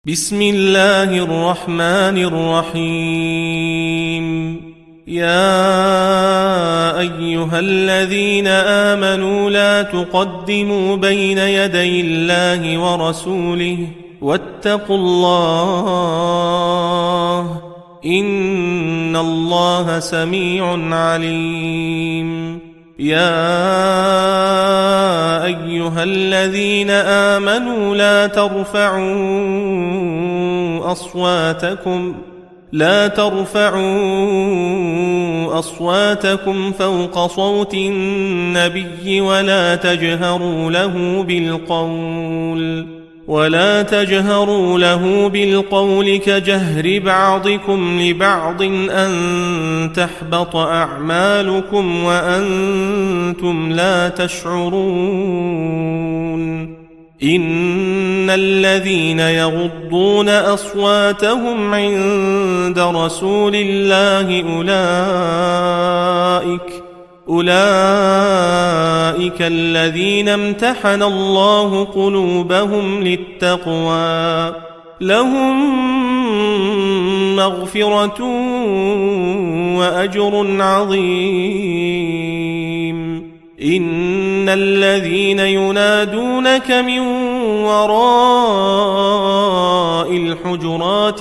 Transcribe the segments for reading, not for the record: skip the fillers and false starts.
بسم الله الرحمن الرحيم. يا أيها الذين آمنوا لا تقدموا بين يدي الله ورسوله واتقوا الله إن الله سميع عليم. يا أيها الذين آمنوا لا ترفعوا أصواتكم فوق صوت النبي ولا تجهروا له بالقول كجهر بعضكم لبعض أن تحبط أعمالكم وأنتم لا تشعرون. إن الذين يغضون أصواتهم عند رسول الله أولئك الذين امتحن الله قلوبهم للتقوى لهم مغفرة وأجر عظيم. إن الذين ينادونك من وراء الحجرات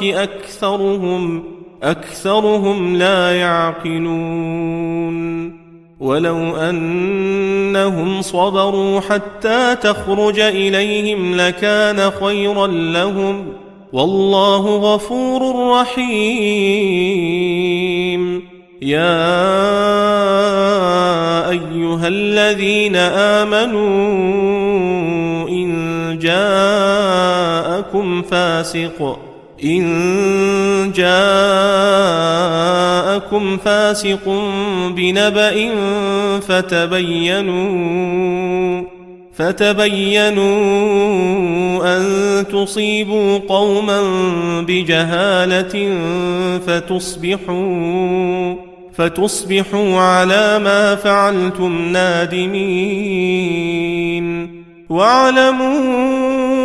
أكثرهم لا يعقلون. ولو أنهم صبروا حتى تخرج إليهم لكان خيرا لهم والله غفور رحيم. يا أيها الذين آمنوا إن جاءكم فاسق بنبأ فتبينوا أن تصيبوا قوما بجهالة فتصبحوا على ما فعلتم نادمين. واعلموا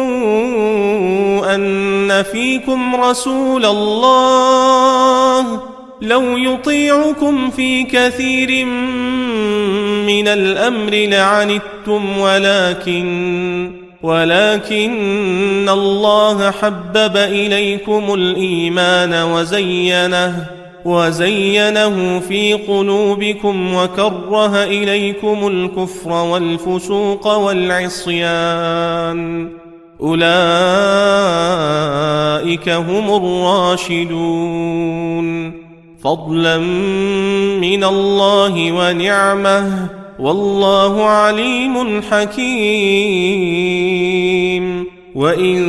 أن فيكم رسول الله لو يطيعكم في كثير من الأمر لعنتم ولكن الله حبب إليكم الإيمان وزينه في قلوبكم وكره إليكم الكفر والفسوق والعصيان أولئك هم الراشدون فضلا من الله ونعمه والله عليم حكيم. وإن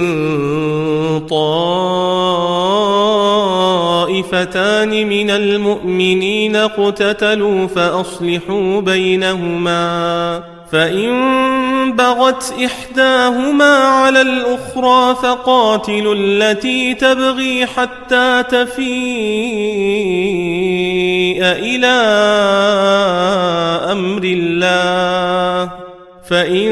طائفتان من المؤمنين اقتتلوا فأصلحوا بينهما فإن بغت إحداهما على الأخرى فقاتلوا التي تبغي حتى تفيء إلى أمر الله فإن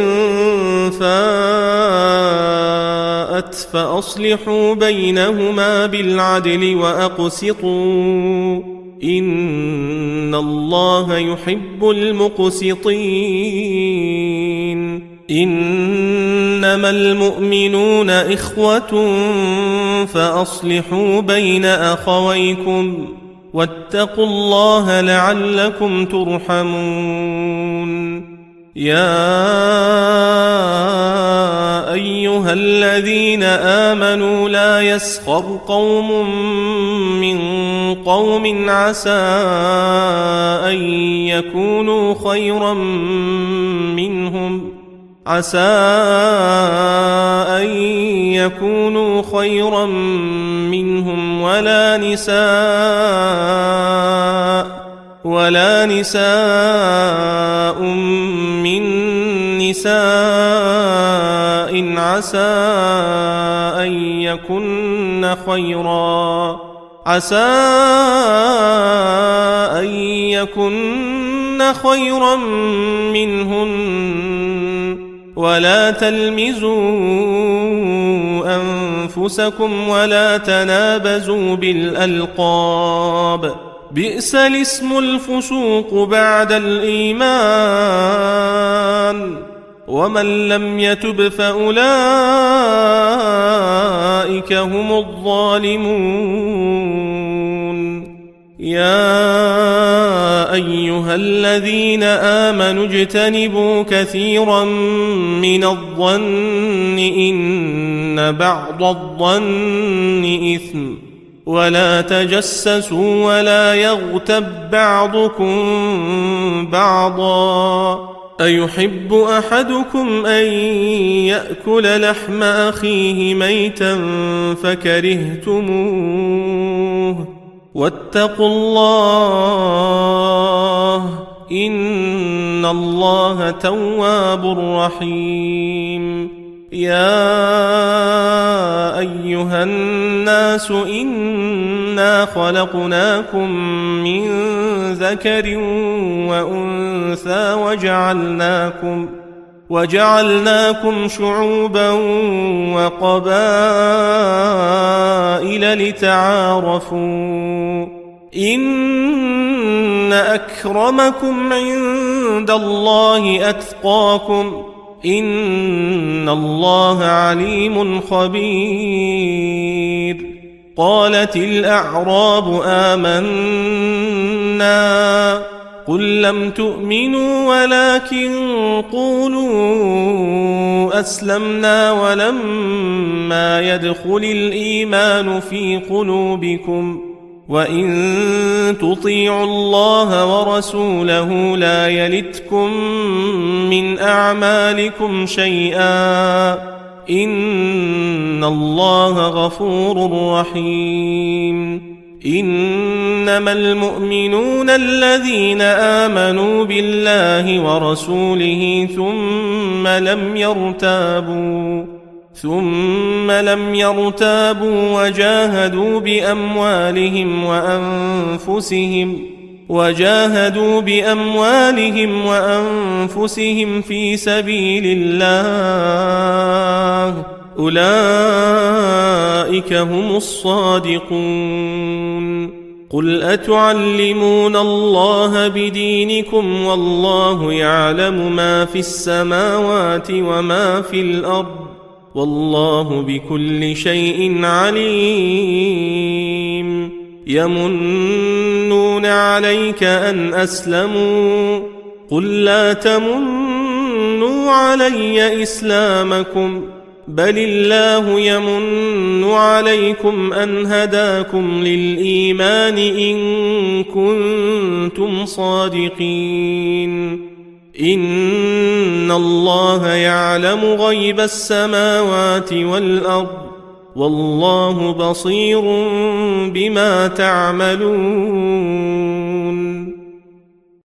فاءت فأصلحوا بينهما بالعدل وأقسطوا إن الله يحب المقسطين. إنما المؤمنون إخوة فأصلحوا بين أخويكم واتقوا الله لعلكم ترحمون. يا أيها الذين آمنوا لا يسخر قوم من قوم عسى أن يكونوا خيرا منهم ولا نساء من نساء عسى أن يكن خيرا منهن ولا تلمزوا أنفسكم ولا تنابزوا بالألقاب بئس الاسم الفسوق بعد الإيمان ومن لم يتب فأولئك هم الظالمون يا أيها الذين آمنوا اجتنبوا كثيرا من الظن إن بعض الظن إثم ولا تجسسوا ولا يغتب بعضكم بعضا أيحب أحدكم أن يأكل لحم أخيه ميتا فكرهتموه واتقوا الله إن الله تواب رحيم يا أيها الناس إنا خلقناكم من ذكر وأنثى وجعلناكم شعوبا وقبائل لتعارفوا إن أكرمكم عند الله أتقاكم إن الله عليم خبير قالت الأعراب آمنا قل لم تؤمنوا ولكن قولوا أسلمنا ولما يدخل الإيمان في قلوبكم وإن تطيعوا الله ورسوله لا يلتكم من أعمالكم شيئا إن الله غفور رحيم إنما المؤمنون الذين آمنوا بالله ورسوله ثم لم يرتابوا وجاهدوا بأموالهم وأنفسهم في سبيل الله أولئك هم الصادقون قل أتعلمون الله بدينكم والله يعلم ما في السماوات وما في الأرض والله بكل شيء عليم يمنون عليك أن أسلموا قل لا تمنوا علي إسلامكم بل الله يمن عليكم أن هداكم للإيمان إن كنتم صادقين إن الله يعلم غيب السماوات والأرض والله بصير بما تعملون